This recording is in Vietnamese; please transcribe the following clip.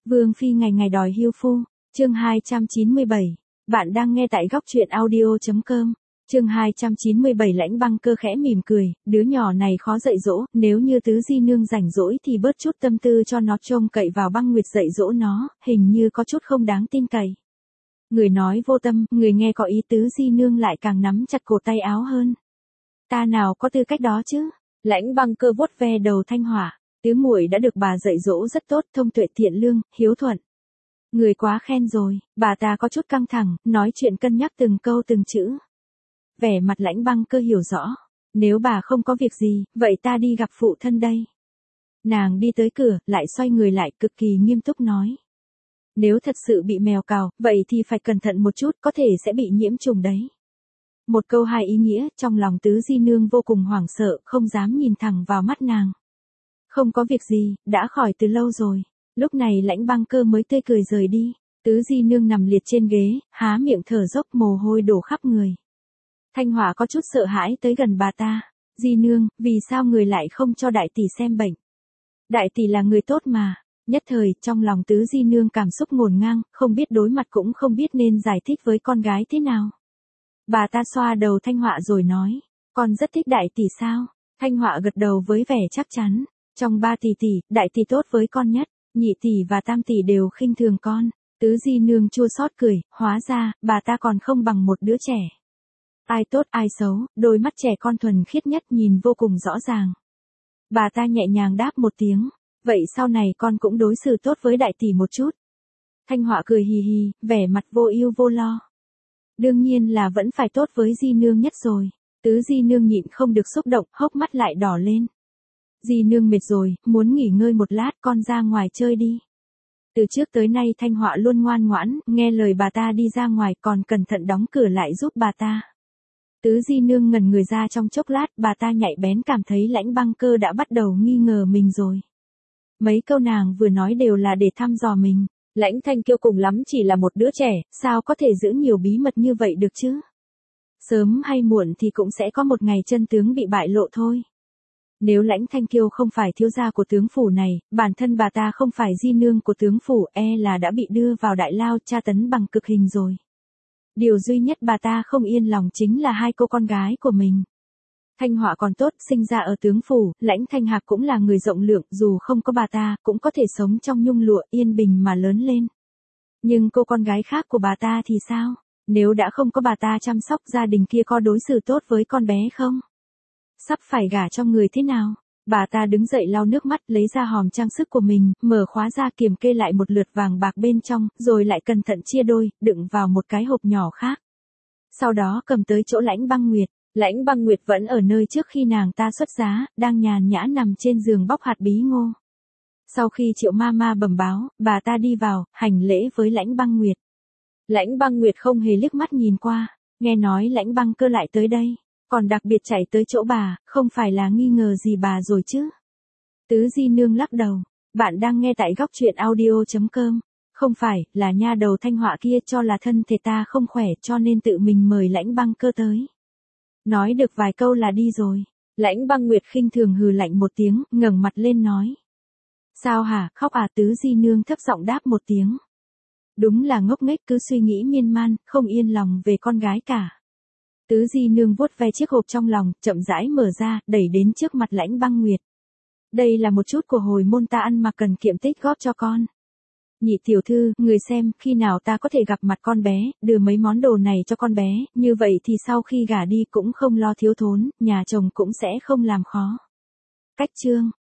Vương phi ngày ngày đòi hiêu phu, chương 297. Bạn đang nghe tại góc truyện audio.com. Chương 297 Lãnh Băng Cơ khẽ mỉm cười, đứa nhỏ này khó dạy dỗ, nếu như Tứ Di nương rảnh rỗi thì bớt chút tâm tư cho nó, trông cậy vào Băng Nguyệt dạy dỗ nó, hình như có chút không đáng tin cậy. Người nói vô tâm, người nghe có ý, Tứ Di nương lại càng nắm chặt cổ tay áo hơn. Ta nào có tư cách đó chứ? Lãnh Băng Cơ vuốt ve đầu Thanh Hỏa, tứ muội đã được bà dạy dỗ rất tốt, thông tuệ thiện lương, hiếu thuận. Người quá khen rồi. Bà ta có chút căng thẳng, nói chuyện cân nhắc từng câu từng chữ. Vẻ mặt Lãnh Băng Cơ hiểu rõ. Nếu bà không có việc gì, vậy ta đi gặp phụ thân đây. Nàng đi tới cửa, lại xoay người lại, cực kỳ nghiêm túc nói. Nếu thật sự bị mèo cào, vậy thì phải cẩn thận một chút, có thể sẽ bị nhiễm trùng đấy. Một câu hai ý nghĩa, trong lòng Tứ Di nương vô cùng hoảng sợ, không dám nhìn thẳng vào mắt nàng. Không có việc gì, đã khỏi từ lâu rồi. Lúc này Lãnh Băng Cơ mới tươi cười rời đi. Tứ Di nương nằm liệt trên ghế, há miệng thở dốc, mồ hôi đổ khắp người. Thanh Hỏa có chút sợ hãi tới gần bà ta. Di nương, vì sao người lại không cho đại tỷ xem bệnh? Đại tỷ là người tốt mà. Nhất thời, trong lòng Tứ Di nương cảm xúc ngổn ngang, không biết đối mặt cũng không biết nên giải thích với con gái thế nào. Bà ta xoa đầu Thanh Hỏa rồi nói, con rất thích đại tỷ sao? Thanh Hỏa gật đầu với vẻ chắc chắn. Trong ba tỷ tỷ, đại tỷ tốt với con nhất, nhị tỷ và tam tỷ đều khinh thường con. Tứ Di nương chua xót cười, hóa ra, bà ta còn không bằng một đứa trẻ. Ai tốt ai xấu, đôi mắt trẻ con thuần khiết nhất nhìn vô cùng rõ ràng. Bà ta nhẹ nhàng đáp một tiếng, vậy sau này con cũng đối xử tốt với đại tỷ một chút. Thanh Hỏa cười hì hì, vẻ mặt vô ưu vô lo. Đương nhiên là vẫn phải tốt với Di nương nhất rồi. Tứ Di nương nhịn không được xúc động, hốc mắt lại đỏ lên. Di nương mệt rồi, muốn nghỉ ngơi một lát, con ra ngoài chơi đi. Từ trước tới nay Thanh Hỏa luôn ngoan ngoãn, nghe lời bà ta đi ra ngoài, còn cẩn thận đóng cửa lại giúp bà ta. Tứ Di nương ngẩn người ra trong chốc lát, bà ta nhạy bén cảm thấy Lãnh Băng Cơ đã bắt đầu nghi ngờ mình rồi. Mấy câu nàng vừa nói đều là để thăm dò mình. Lãnh Thanh Kiêu cùng lắm chỉ là một đứa trẻ, sao có thể giữ nhiều bí mật như vậy được chứ? Sớm hay muộn thì cũng sẽ có một ngày chân tướng bị bại lộ thôi. Nếu Lãnh Thanh Kiêu không phải thiếu gia của tướng phủ này, bản thân bà ta không phải di nương của tướng phủ, là đã bị đưa vào đại lao tra tấn bằng cực hình rồi. Điều duy nhất bà ta không yên lòng chính là hai cô con gái của mình. Thanh Hỏa còn tốt, sinh ra ở tướng phủ, Lãnh Thanh Hạc cũng là người rộng lượng, dù không có bà ta, cũng có thể sống trong nhung lụa, yên bình mà lớn lên. Nhưng cô con gái khác của bà ta thì sao? Nếu đã không có bà ta chăm sóc, gia đình kia có đối xử tốt với con bé không? Sắp phải gả cho người thế nào? Bà ta đứng dậy lau nước mắt, lấy ra hòm trang sức của mình, mở khóa ra kiểm kê lại một lượt vàng bạc bên trong, rồi lại cẩn thận chia đôi, đựng vào một cái hộp nhỏ khác. Sau đó cầm tới chỗ Lãnh Băng Nguyệt. Lãnh Băng Nguyệt vẫn ở nơi trước khi nàng ta xuất giá, đang nhàn nhã nằm trên giường bóc hạt bí ngô. Sau khi Triệu Mama bẩm báo, bà ta đi vào, hành lễ với Lãnh Băng Nguyệt. Lãnh Băng Nguyệt không hề liếc mắt nhìn qua, nghe nói Lãnh Băng Cơ lại tới đây. Còn đặc biệt chạy tới chỗ bà, không phải là nghi ngờ gì bà rồi chứ? Tứ Di nương lắc đầu. Bạn đang nghe tại góc truyện audio.com. Không phải, là nha đầu Thanh Hỏa kia cho là thân thể ta không khỏe cho nên tự mình mời Lãnh Băng Cơ tới. Nói được vài câu là đi rồi. Lãnh Băng Nguyệt khinh thường hừ lạnh một tiếng, ngẩng mặt lên nói. Sao hả, khóc à? Tứ Di nương thấp giọng đáp một tiếng. Đúng là ngốc nghếch, cứ suy nghĩ miên man, không yên lòng về con gái cả. Tứ Di nương vuốt ve chiếc hộp trong lòng, chậm rãi mở ra, đẩy đến trước mặt Lãnh Băng Nguyệt. Đây là một chút của hồi môn ta ăn mặc cần kiệm tích góp cho con. Nhị tiểu thư, người xem, khi nào ta có thể gặp mặt con bé, đưa mấy món đồ này cho con bé, như vậy thì sau khi gả đi cũng không lo thiếu thốn, nhà chồng cũng sẽ không làm khó. Cách chương.